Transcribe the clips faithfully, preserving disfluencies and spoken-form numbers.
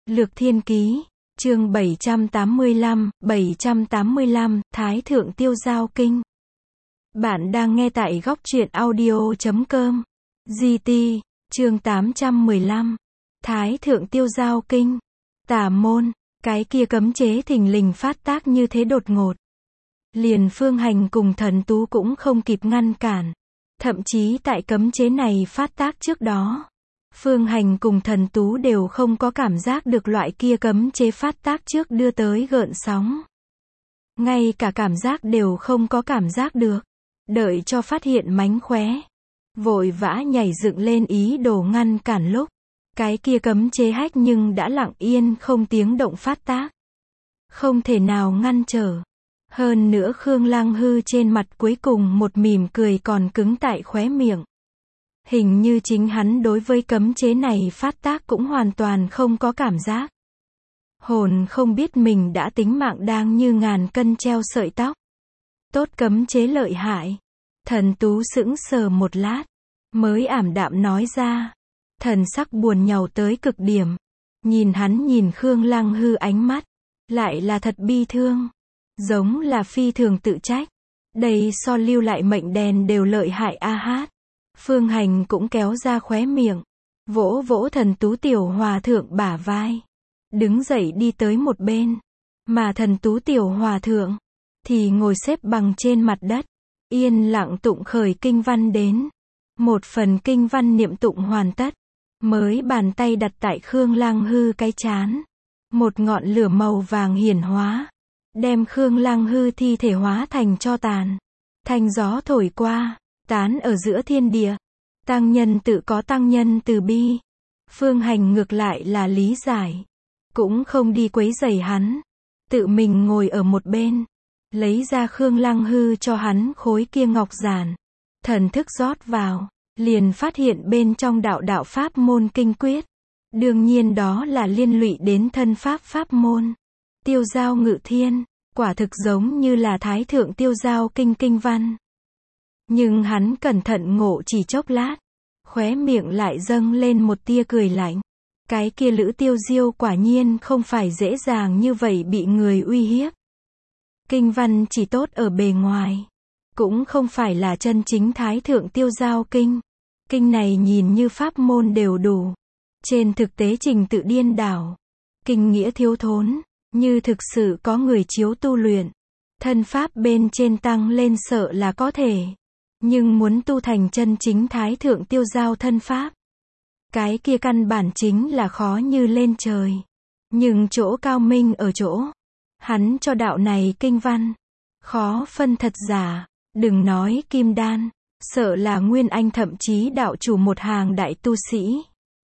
Lược Thiên Ký, chương bảy trăm tám mươi lăm, bảy trăm tám mươi lăm, Thái Thượng Tiêu Giao Kinh. Bạn đang nghe tại góc truyện audio chấm com. giê tê, chương tám trăm mười lăm. Thái Thượng Tiêu Giao Kinh. Tà môn, cái kia cấm chế thình lình phát tác như thế đột ngột. Liền Phương Hành cùng Thần Tú cũng không kịp ngăn cản. Thậm chí tại cấm chế này phát tác trước đó, Phương Hành cùng Thần Tú đều không có cảm giác được loại kia cấm chế phát tác trước đưa tới gợn sóng. Ngay cả cảm giác đều không có cảm giác được. Đợi cho phát hiện mánh khóe, vội vã nhảy dựng lên ý đồ ngăn cản lúc cái kia cấm chế hách nhưng đã lặng yên không tiếng động phát tác. Không thể nào ngăn trở. Hơn nữa Khương Lăng Hư trên mặt cuối cùng một mỉm cười còn cứng tại khóe miệng. Hình như chính hắn đối với cấm chế này phát tác cũng hoàn toàn không có cảm giác. Hồn không biết mình đã tính mạng đang như ngàn cân treo sợi tóc. Tốt cấm chế lợi hại. Thần Tú sững sờ một lát, mới ảm đạm nói ra. Thần sắc buồn nhàu tới cực điểm. Nhìn hắn nhìn Khương Lăng Hư ánh mắt, lại là thật bi thương. Giống là phi thường tự trách. Đây so lưu lại mệnh đèn đều lợi hại a hát. Phương Hành cũng kéo ra khóe miệng, vỗ vỗ Thần Tú tiểu hòa thượng bả vai, đứng dậy đi tới một bên, mà Thần Tú tiểu hòa thượng thì ngồi xếp bằng trên mặt đất, yên lặng tụng khởi kinh văn đến. Một phần kinh văn niệm tụng hoàn tất, mới bàn tay đặt tại Khương Lăng Hư cái trán, một ngọn lửa màu vàng hiển hóa, đem Khương Lăng Hư thi thể hóa thành tro tàn. Thanh gió thổi qua, tán ở giữa thiên địa. Tăng nhân tự có tăng nhân từ bi. Phương Hành ngược lại là lý giải, cũng không đi quấy rầy hắn, tự mình ngồi ở một bên, lấy ra Khương Lăng Hư cho hắn khối kia ngọc giản, thần thức rót vào, liền phát hiện bên trong đạo đạo pháp môn kinh quyết. Đương nhiên đó là liên lụy đến thân pháp pháp môn. Tiêu giao ngự thiên, quả thực giống như là Thái Thượng Tiêu Giao Kinh kinh văn. Nhưng hắn cẩn thận ngộ chỉ chốc lát, khóe miệng lại dâng lên một tia cười lạnh. Cái kia Lữ Tiêu Diêu quả nhiên không phải dễ dàng như vậy bị người uy hiếp. Kinh văn chỉ tốt ở bề ngoài, cũng không phải là chân chính Thái Thượng Tiêu Giao Kinh. Kinh này nhìn như pháp môn đều đủ, trên thực tế trình tự điên đảo, kinh nghĩa thiếu thốn, như thực sự có người chiếu tu luyện, thân pháp bên trên tăng lên sợ là có thể. Nhưng muốn tu thành chân chính Thái Thượng Tiêu Giao thân pháp, cái kia căn bản chính là khó như lên trời. Nhưng chỗ cao minh ở chỗ, hắn cho đạo này kinh văn, khó phân thật giả, đừng nói kim đan, sợ là Nguyên Anh thậm chí đạo chủ một hàng đại tu sĩ,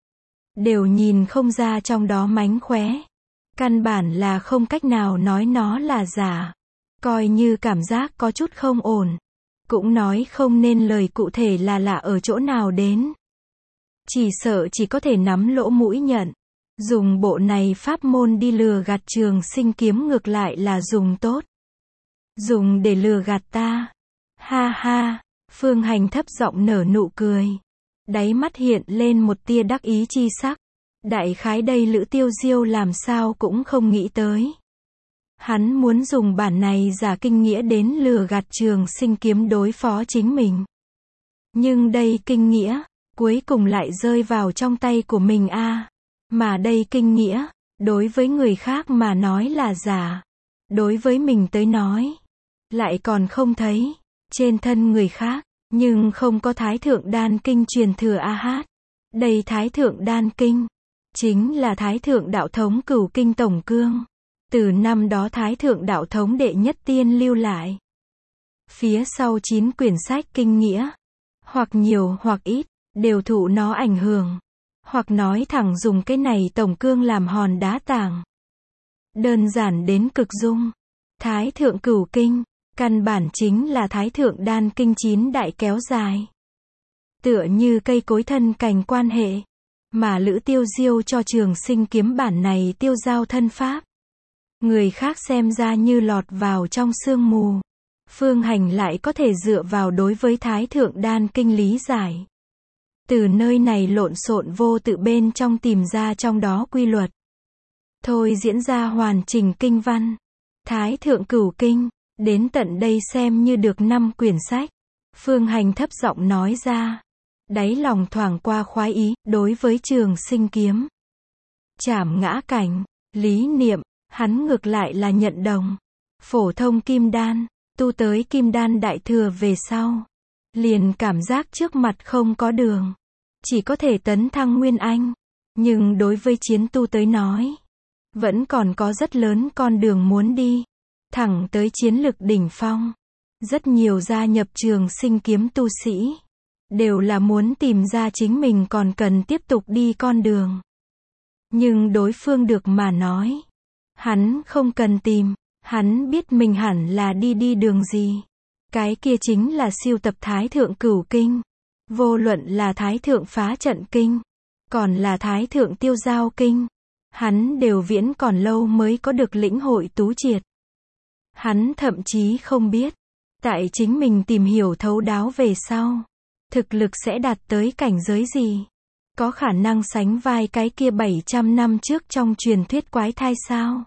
đều nhìn không ra trong đó mánh khóe. Căn bản là không cách nào nói nó là giả. Coi như cảm giác có chút không ổn, cũng nói không nên lời cụ thể là lạ ở chỗ nào đến. Chỉ sợ chỉ có thể nắm lỗ mũi nhận. Dùng bộ này pháp môn đi lừa gạt Trường Sinh kiếm ngược lại là dùng tốt. Dùng để lừa gạt ta. Ha ha, Phương Hành thấp giọng nở nụ cười. Đáy mắt hiện lên một tia đắc ý chi sắc. Đại khái đây Lữ Tiêu Diêu làm sao cũng không nghĩ tới. Hắn muốn dùng bản này giả kinh nghĩa đến lừa gạt Trường Sinh kiếm đối phó chính mình. Nhưng đây kinh nghĩa, cuối cùng lại rơi vào trong tay của mình a à. Mà đây kinh nghĩa, đối với người khác mà nói là giả. Đối với mình tới nói, lại còn không thấy, trên thân người khác, nhưng không có Thái Thượng Đan Kinh truyền thừa a hát. Đây Thái Thượng Đan Kinh, chính là Thái Thượng Đạo Thống Cửu Kinh Tổng Cương. Từ năm đó Thái Thượng Đạo Thống đệ nhất tiên lưu lại. Phía sau chín quyển sách kinh nghĩa, hoặc nhiều hoặc ít, đều thụ nó ảnh hưởng. Hoặc nói thẳng dùng cái này tổng cương làm hòn đá tảng. Đơn giản đến cực dung. Thái Thượng Cửu Kinh, căn bản chính là Thái Thượng Đan Kinh chín đại kéo dài. Tựa như cây cối thân cành quan hệ. Mà Lữ Tiêu Diêu cho Trường Sinh kiếm bản này tiêu giao thân pháp. Người khác xem ra như lọt vào trong sương mù. Phương Hành lại có thể dựa vào đối với Thái Thượng Đan Kinh lý giải. Từ nơi này lộn xộn vô tự bên trong tìm ra trong đó quy luật. thôi diễn ra hoàn chỉnh kinh văn. Thái Thượng Cửu Kinh, đến tận đây xem như được năm quyển sách. Phương Hành thấp giọng nói ra. Đáy lòng thoảng qua khoái ý, đối với Trường Sinh kiếm. Trảm ngã cảnh, lý niệm, hắn ngược lại là nhận đồng. Phổ thông kim đan, tu tới kim đan đại thừa về sau. Liền cảm giác trước mặt không có đường. Chỉ có thể tấn thăng Nguyên Anh. Nhưng đối với chiến tu tới nói, vẫn còn có rất lớn con đường muốn đi. Thẳng tới chiến lực đỉnh phong. Rất nhiều gia nhập Trường Sinh kiếm tu sĩ. Đều là muốn tìm ra chính mình còn cần tiếp tục đi con đường. Nhưng đối phương được mà nói. Hắn không cần tìm. Hắn biết mình hẳn là đi đi đường gì. Cái kia chính là siêu tập Thái Thượng Cửu Kinh. Vô luận là Thái Thượng Phá Trận Kinh. Còn là Thái Thượng Tiêu Giao Kinh. Hắn đều viễn còn lâu mới có được lĩnh hội tú triệt. Hắn thậm chí không biết. Tại chính mình tìm hiểu thấu đáo về sau. Thực lực sẽ đạt tới cảnh giới gì? Có khả năng sánh vai cái kia bảy trăm năm trước trong truyền thuyết quái thai sao?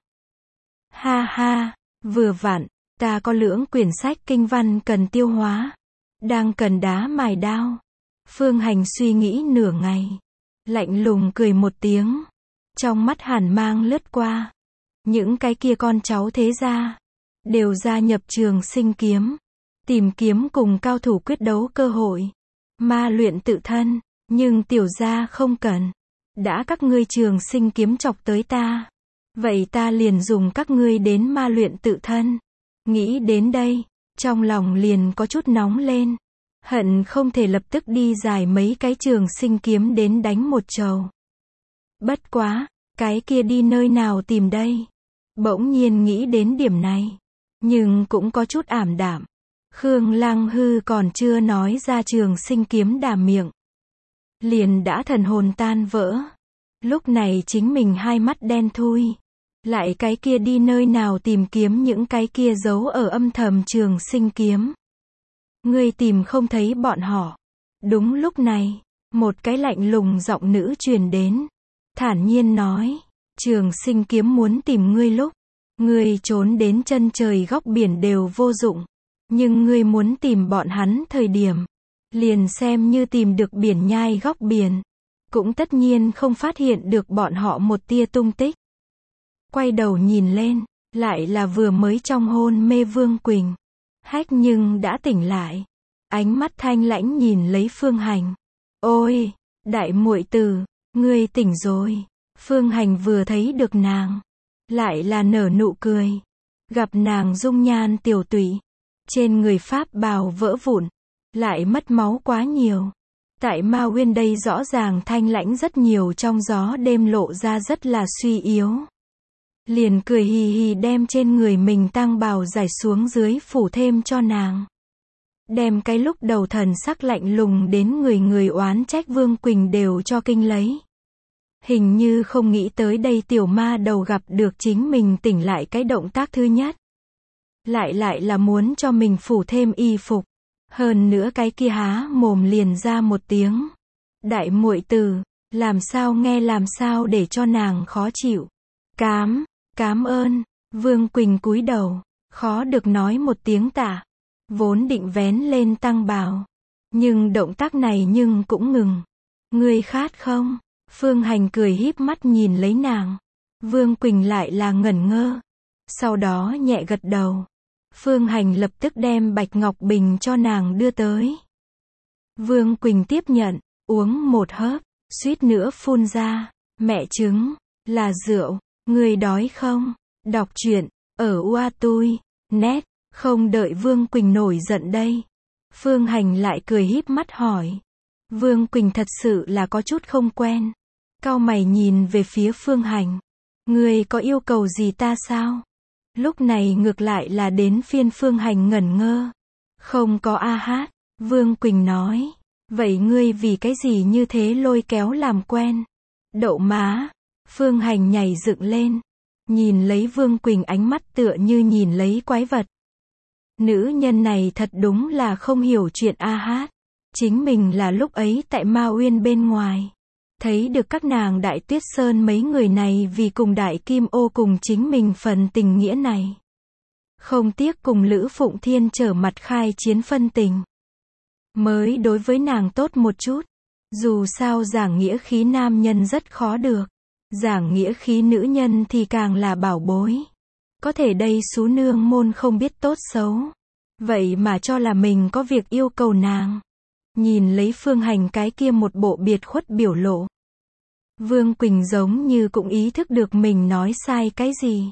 Ha ha, vừa vặn, ta có lưỡng quyển sách kinh văn cần tiêu hóa. Đang cần đá mài đao. Phương Hành suy nghĩ nửa ngày. Lạnh lùng cười một tiếng. Trong mắt hàn mang lướt qua. Những cái kia con cháu thế gia. Đều gia nhập Trường Sinh kiếm. Tìm kiếm cùng cao thủ quyết đấu cơ hội. Ma luyện tự thân. Nhưng tiểu gia không cần. Đã các ngươi Trường Sinh kiếm chọc tới ta. Vậy ta liền dùng các ngươi đến ma luyện tự thân. Nghĩ đến đây. Trong lòng liền có chút nóng lên. Hận không thể lập tức đi giải mấy cái Trường Sinh kiếm đến đánh một trầu. Bất quá. Cái kia đi nơi nào tìm đây? Bỗng nhiên nghĩ đến điểm này. Nhưng cũng có chút ảm đạm. Khương Lăng Hư còn chưa nói ra Trường Sinh kiếm đà miệng. Liền đã thần hồn tan vỡ. Lúc này chính mình hai mắt đen thui. Lại cái kia đi nơi nào tìm kiếm những cái kia giấu ở âm thầm Trường Sinh kiếm. Ngươi tìm không thấy bọn họ. Đúng lúc này, một cái lạnh lùng giọng nữ truyền đến. Thản nhiên nói, Trường Sinh kiếm muốn tìm ngươi lúc. Ngươi trốn đến chân trời góc biển đều vô dụng. Nhưng ngươi muốn tìm bọn hắn thời điểm. Liền xem như tìm được biển nhai góc biển. Cũng tất nhiên không phát hiện được bọn họ một tia tung tích. Quay đầu nhìn lên, lại là vừa mới trong hôn mê Vương Quỳnh. Hách nhưng đã tỉnh lại. Ánh mắt thanh lãnh nhìn lấy Phương Hành. Ôi, đại muội tử, ngươi tỉnh rồi. Phương Hành vừa thấy được nàng. Lại là nở nụ cười. Gặp nàng dung nhan tiểu tụy. Trên người pháp bào vỡ vụn. Lại mất máu quá nhiều. Tại Ma Uyên đây rõ ràng thanh lãnh rất nhiều, trong gió đêm lộ ra rất là suy yếu. Liền cười hì hì đem trên người mình tăng bào giải xuống dưới phủ thêm cho nàng. Đem cái lúc đầu thần sắc lạnh lùng đến người người oán trách Vương Quỳnh đều cho kinh lấy. Hình như không nghĩ tới đây tiểu ma đầu gặp được chính mình tỉnh lại cái động tác thứ nhất. Lại lại là muốn cho mình phủ thêm y phục. Hơn nữa cái kia há mồm liền ra một tiếng. Đại muội tử, làm sao nghe làm sao để cho nàng khó chịu. Cám, cám ơn. Vương Quỳnh cúi đầu, khó được nói một tiếng tạ. Vốn định vén lên tăng bào. Nhưng động tác này nhưng cũng ngừng. Ngươi khát không? Phương Hành cười híp mắt nhìn lấy nàng. Vương Quỳnh lại là ngẩn ngơ. Sau đó nhẹ gật đầu. Phương Hành lập tức đem bạch ngọc bình cho nàng đưa tới. Vương Quỳnh tiếp nhận, uống một hớp, suýt nữa phun ra. Mẹ chứng, là rượu, ngươi đói không? Đọc truyện, ở Ua Tui, net, không đợi Vương Quỳnh nổi giận đây. Phương Hành lại cười híp mắt hỏi. Vương Quỳnh thật sự là có chút không quen. Cau mày nhìn về phía Phương Hành. Ngươi có yêu cầu gì ta sao? Lúc này ngược lại là đến phiên Phương Hành ngẩn ngơ. Không có a hát. Vương Quỳnh nói. Vậy ngươi vì cái gì như thế lôi kéo làm quen? Đậu má. Phương Hành nhảy dựng lên. Nhìn lấy Vương Quỳnh ánh mắt tựa như nhìn lấy quái vật. Nữ nhân này thật đúng là không hiểu chuyện a hát. Chính mình là lúc ấy tại Ma Uyên bên ngoài. Thấy được các nàng Đại Tuyết Sơn mấy người này vì cùng Đại Kim Ô cùng chính mình phần tình nghĩa này. Không tiếc cùng Lữ Phụng Thiên trở mặt khai chiến phân tình. Mới đối với nàng tốt một chút. Dù sao giảng nghĩa khí nam nhân rất khó được. Giảng nghĩa khí nữ nhân thì càng là bảo bối. Có thể đây xú nương môn không biết tốt xấu. Vậy mà cho là mình có việc yêu cầu nàng. Nhìn lấy Phương Hành cái kia một bộ biệt khuất biểu lộ. Vương Quỳnh giống như cũng ý thức được mình nói sai cái gì.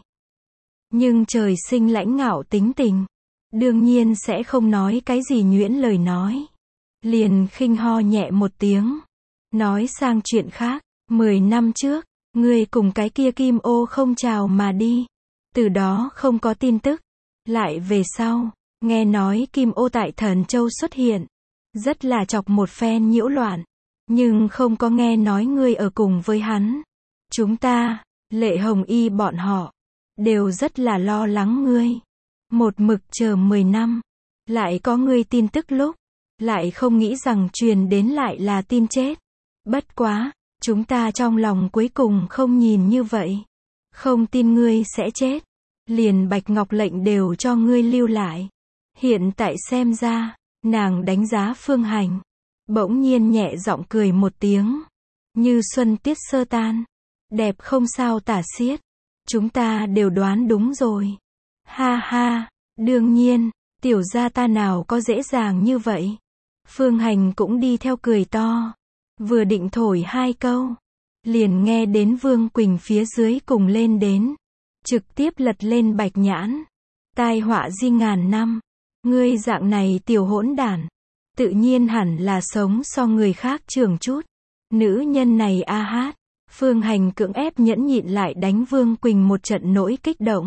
Nhưng trời sinh lãnh ngạo tính tình. Đương nhiên sẽ không nói cái gì nhuyễn lời nói. Liền khinh ho nhẹ một tiếng. Nói sang chuyện khác. Mười năm trước, ngươi cùng cái kia Kim Ô không chào mà đi. Từ đó không có tin tức. Lại về sau, nghe nói Kim Ô tại Thần Châu xuất hiện. Rất là chọc một phen nhiễu loạn. Nhưng không có nghe nói ngươi ở cùng với hắn. Chúng ta, Lệ Hồng Y bọn họ, đều rất là lo lắng ngươi. Một mực chờ mười năm. Lại có ngươi tin tức lúc. Lại không nghĩ rằng truyền đến lại là tin chết. Bất quá, chúng ta trong lòng cuối cùng không nhìn như vậy. Không tin ngươi sẽ chết. Liền Bạch Ngọc lệnh đều cho ngươi lưu lại. Hiện tại xem ra, nàng đánh giá Phương Hành. Bỗng nhiên nhẹ giọng cười một tiếng. Như xuân tiết sơ tan. Đẹp không sao tả xiết. Chúng ta đều đoán đúng rồi. Ha ha, đương nhiên, tiểu gia ta nào có dễ dàng như vậy. Phương Hành cũng đi theo cười to. Vừa định thổi hai câu. Liền nghe đến Vương Quỳnh phía dưới cùng lên đến. Trực tiếp lật lên bạch nhãn. Tai họa di ngàn năm. Ngươi dạng này tiểu hỗn đản. Tự nhiên hẳn là sống so người khác trưởng chút. Nữ nhân này a hát. Phương Hành cưỡng ép nhẫn nhịn lại đánh Vương Quỳnh một trận nỗi kích động.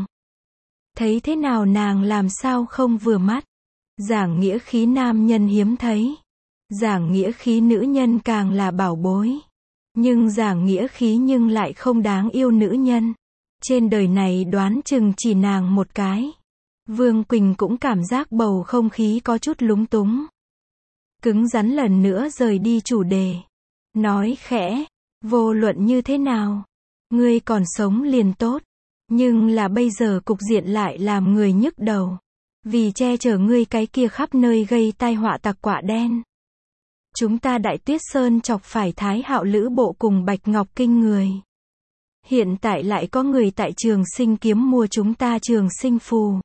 Thấy thế nào nàng làm sao không vừa mắt. Giảng nghĩa khí nam nhân hiếm thấy. Giảng nghĩa khí nữ nhân càng là bảo bối. Nhưng giảng nghĩa khí nhưng lại không đáng yêu nữ nhân. Trên đời này đoán chừng chỉ nàng một cái. Vương Quỳnh cũng cảm giác bầu không khí có chút lúng túng. Cứng rắn lần nữa rời đi chủ đề. Nói khẽ, vô luận như thế nào, ngươi còn sống liền tốt. Nhưng là bây giờ cục diện lại làm người nhức đầu. Vì che chở ngươi cái kia khắp nơi gây tai họa tặc quả đen. Chúng ta Đại Tuyết Sơn chọc phải Thái Hạo Lữ Bộ cùng Bạch Ngọc Kinh người. Hiện tại lại có người tại Trường Sinh Kiếm mua chúng ta Trường Sinh Phù.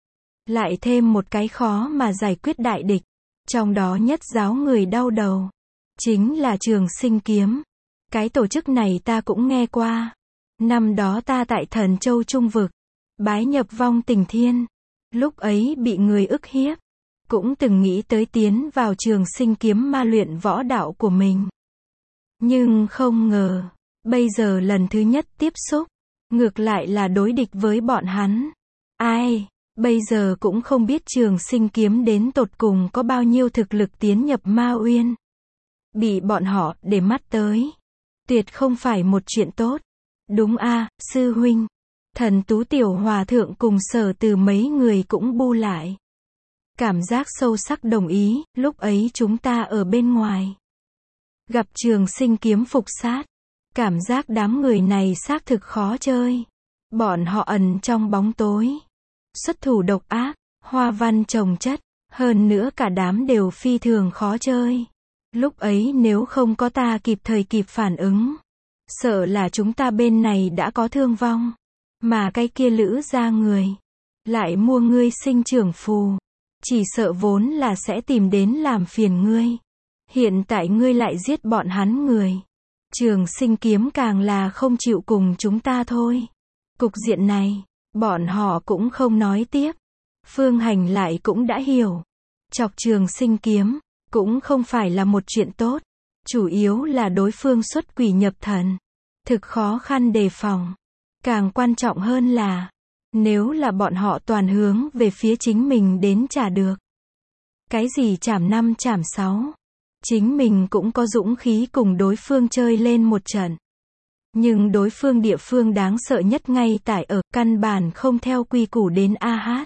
Lại thêm một cái khó mà giải quyết đại địch. Trong đó nhất giáo người đau đầu. Chính là Trường Sinh Kiếm. Cái tổ chức này ta cũng nghe qua. Năm đó ta tại Thần Châu Trung Vực. Bái nhập vong tình thiên. Lúc ấy bị người ức hiếp. Cũng từng nghĩ tới tiến vào Trường Sinh Kiếm ma luyện võ đạo của mình. Nhưng không ngờ. Bây giờ lần thứ nhất tiếp xúc. Ngược lại là đối địch với bọn hắn. Ai? Bây giờ cũng không biết Trường Sinh Kiếm đến tột cùng có bao nhiêu thực lực tiến nhập Ma Uyên. Bị bọn họ để mắt tới. Tuyệt không phải một chuyện tốt. Đúng a, sư huynh. Thần Tú Tiểu Hòa Thượng cùng Sở Từ mấy người cũng bu lại. Cảm giác sâu sắc đồng ý, lúc ấy chúng ta ở bên ngoài. Gặp Trường Sinh Kiếm phục sát. Cảm giác đám người này xác thực khó chơi. Bọn họ ẩn trong bóng tối. Xuất thủ độc ác, hoa văn chồng chất, hơn nữa cả đám đều phi thường khó chơi. Lúc ấy nếu không có ta kịp thời kịp phản ứng, sợ là chúng ta bên này đã có thương vong. Mà cái kia Lữ gia người, lại mua ngươi sinh trưởng phù. Chỉ sợ vốn là sẽ tìm đến làm phiền ngươi. Hiện tại ngươi lại giết bọn hắn người. Trường Sinh Kiếm càng là không chịu cùng chúng ta thôi. Cục diện này, bọn họ cũng không nói tiếp. Phương Hành lại cũng đã hiểu. Chọc Trường Sinh Kiếm, cũng không phải là một chuyện tốt. Chủ yếu là đối phương xuất quỷ nhập thần. Thực khó khăn đề phòng. Càng quan trọng hơn là, nếu là bọn họ toàn hướng về phía chính mình đến trả được. Cái gì chảm năm chảm sáu. Chính mình cũng có dũng khí cùng đối phương chơi lên một trận. Nhưng đối phương địa phương đáng sợ nhất ngay tại ở căn bản không theo quy củ đến a hát.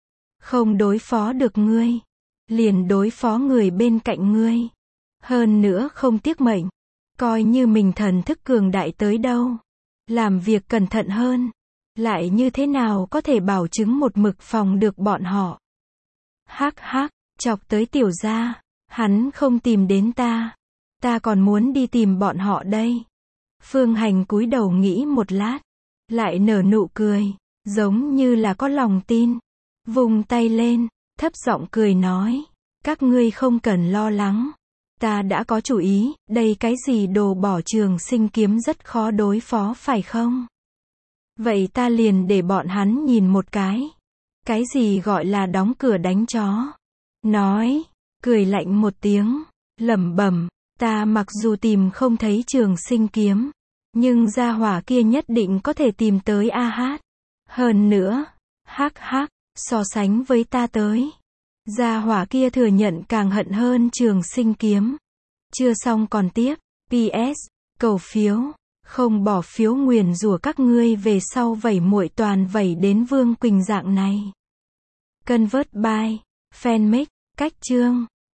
Không đối phó được ngươi. Liền đối phó người bên cạnh ngươi. Hơn nữa không tiếc mệnh. Coi như mình thần thức cường đại tới đâu. Làm việc cẩn thận hơn. Lại như thế nào có thể bảo chứng một mực phòng được bọn họ. Hắc hắc, chọc tới tiểu gia. Hắn không tìm đến ta. Ta còn muốn đi tìm bọn họ đây. Phương Hành cúi đầu nghĩ một lát. Lại nở nụ cười. Giống như là có lòng tin. Vùng tay lên. Thấp giọng cười nói. Các ngươi không cần lo lắng. Ta đã có chủ ý. Đây cái gì đồ bỏ trường sinh kiếm rất khó đối phó phải không? Vậy ta liền để bọn hắn nhìn một cái. Cái gì gọi là đóng cửa đánh chó? Nói. Cười lạnh một tiếng. Lẩm bẩm. Ta mặc dù tìm không thấy trường sinh kiếm. Nhưng gia hỏa kia nhất định có thể tìm tới A Hát. Hơn nữa. Hắc hắc. So sánh với ta tới. Gia hỏa kia thừa nhận càng hận hơn trường sinh kiếm. Chưa xong còn tiếp. pê ét. Cầu phiếu. Không bỏ phiếu nguyền rủa các ngươi về sau vẩy muội toàn vẩy đến Vương Quỳnh dạng này. Convert by. Fanmake. Cách chương.